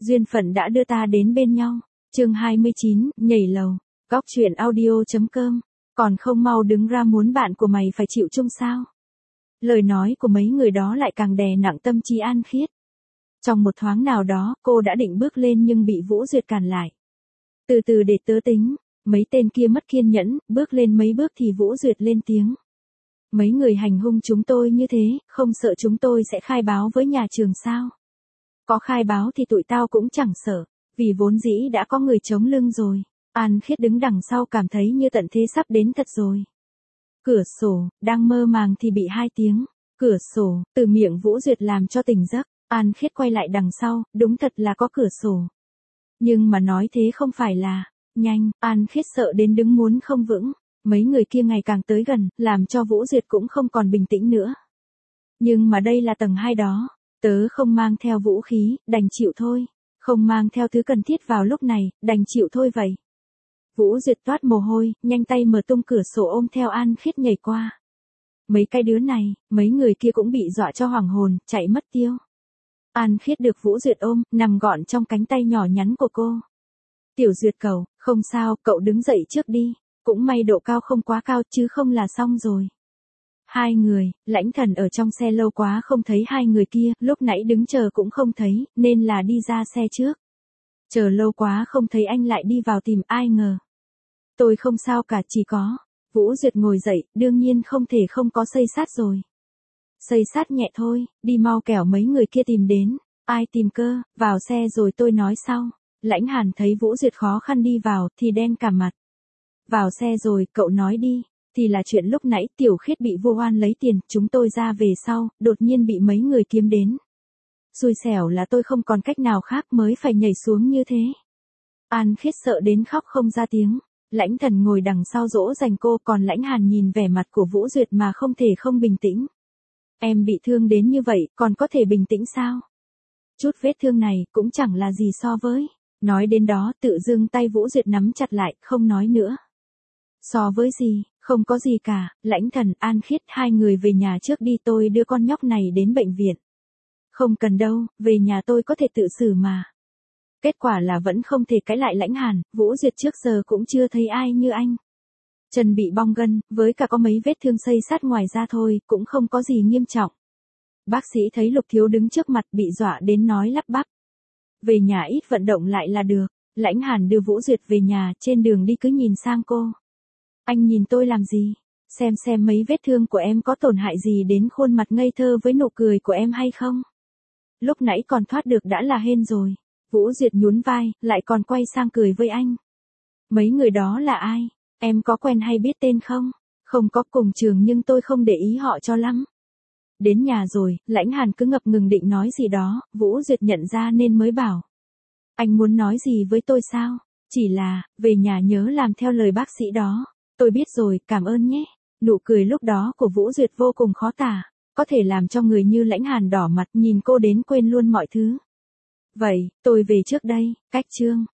Duyên phận đã đưa ta đến bên nhau. Chương 29, nhảy lầu. Góc truyện audio.com. Còn không mau đứng ra, muốn bạn của mày phải chịu chung sao? Lời nói của mấy người đó lại càng đè nặng tâm trí An Khiết. Trong một thoáng nào đó, cô đã định bước lên nhưng bị Vũ Duyệt cản lại. Từ từ để tớ tính. Mấy tên kia mất kiên nhẫn, bước lên mấy bước thì Vũ Duyệt lên tiếng. Mấy người hành hung chúng tôi như thế, không sợ chúng tôi sẽ khai báo với nhà trường sao? Có khai báo thì tụi tao cũng chẳng sợ, vì vốn dĩ đã có người chống lưng rồi. An Khiết đứng đằng sau cảm thấy như tận thế sắp đến thật rồi. Cửa sổ, đang mơ màng thì bị 2 tiếng. Cửa sổ, từ miệng Vũ Duyệt làm cho tỉnh giấc. An Khiết quay lại đằng sau, đúng thật là có cửa sổ. Nhưng mà nói thế không phải là, nhanh, An Khiết sợ đến đứng muốn không vững. Mấy người kia ngày càng tới gần, làm cho Vũ Duyệt cũng không còn bình tĩnh nữa. Nhưng mà đây là tầng 2 đó. Tớ không mang theo vũ khí, đành chịu thôi. Không mang theo thứ cần thiết vào lúc này, đành chịu thôi vậy. Vũ Duyệt toát mồ hôi, nhanh tay mở tung cửa sổ ôm theo An Khiết nhảy qua. Mấy cái đứa này, mấy người kia cũng bị dọa cho hoảng hồn, chạy mất tiêu. An Khiết được Vũ Duyệt ôm, nằm gọn trong cánh tay nhỏ nhắn của cô. Tiểu Duyệt cậu, không sao, cậu đứng dậy trước đi. Cũng may độ cao không quá cao chứ không là xong rồi. 2 người, Lãnh Thần ở trong xe lâu quá không thấy 2 người kia, lúc nãy đứng chờ cũng không thấy, nên là đi ra xe trước. Chờ lâu quá không thấy anh lại đi vào tìm, ai ngờ. Tôi không sao cả, chỉ có. Vũ Duyệt ngồi dậy, đương nhiên không thể không có xây sát rồi. Xây sát nhẹ thôi, đi mau kẻo mấy người kia tìm đến. Ai tìm cơ, vào xe rồi tôi nói sau. Lãnh Hàn thấy Vũ Duyệt khó khăn đi vào thì đen cả mặt. Vào xe rồi, cậu nói đi. Thì là chuyện lúc nãy Tiểu Khiết bị Vô Oan lấy tiền, chúng tôi ra về sau, đột nhiên bị mấy người kiếm đến. Xui xẻo là tôi không còn cách nào khác mới phải nhảy xuống như thế. An Khiết sợ đến khóc không ra tiếng. Lãnh Thần ngồi đằng sau dỗ dành cô, còn Lãnh Hàn nhìn vẻ mặt của Vũ Duyệt mà không thể không bình tĩnh. Em bị thương đến như vậy, còn có thể bình tĩnh sao? Chút vết thương này cũng chẳng là gì so với. Nói đến đó tự dưng tay Vũ Duyệt nắm chặt lại, không nói nữa. So với gì, không có gì cả, Lãnh Thần, An Khiết, 2 người về nhà trước đi, tôi đưa con nhóc này đến bệnh viện. Không cần đâu, về nhà tôi có thể tự xử mà. Kết quả là vẫn không thể cãi lại Lãnh Hàn, Vũ Duyệt trước giờ cũng chưa thấy ai như anh. Chân bị bong gân, với cả có mấy vết thương xây sát ngoài ra thôi, cũng không có gì nghiêm trọng. Bác sĩ thấy Lục Thiếu đứng trước mặt bị dọa đến nói lắp bắp. Về nhà ít vận động lại là được. Lãnh Hàn đưa Vũ Duyệt về nhà, trên đường đi cứ nhìn sang cô. Anh nhìn tôi làm gì? Xem mấy vết thương của em có tổn hại gì đến khuôn mặt ngây thơ với nụ cười của em hay không? Lúc nãy còn thoát được đã là hên rồi. Vũ Duyệt nhún vai, lại còn quay sang cười với anh. Mấy người đó là ai? Em có quen hay biết tên không? Không có, cùng trường nhưng tôi không để ý họ cho lắm. Đến nhà rồi, Lãnh Hàn cứ ngập ngừng định nói gì đó, Vũ Duyệt nhận ra nên mới bảo. Anh muốn nói gì với tôi sao? Chỉ là, về nhà nhớ làm theo lời bác sĩ đó. Tôi biết rồi, cảm ơn nhé. Nụ cười lúc đó của Vũ Duyệt vô cùng khó tả, có thể làm cho người như Lãnh Hàn đỏ mặt nhìn cô đến quên luôn mọi thứ. Vậy, tôi về trước đây, cách chương.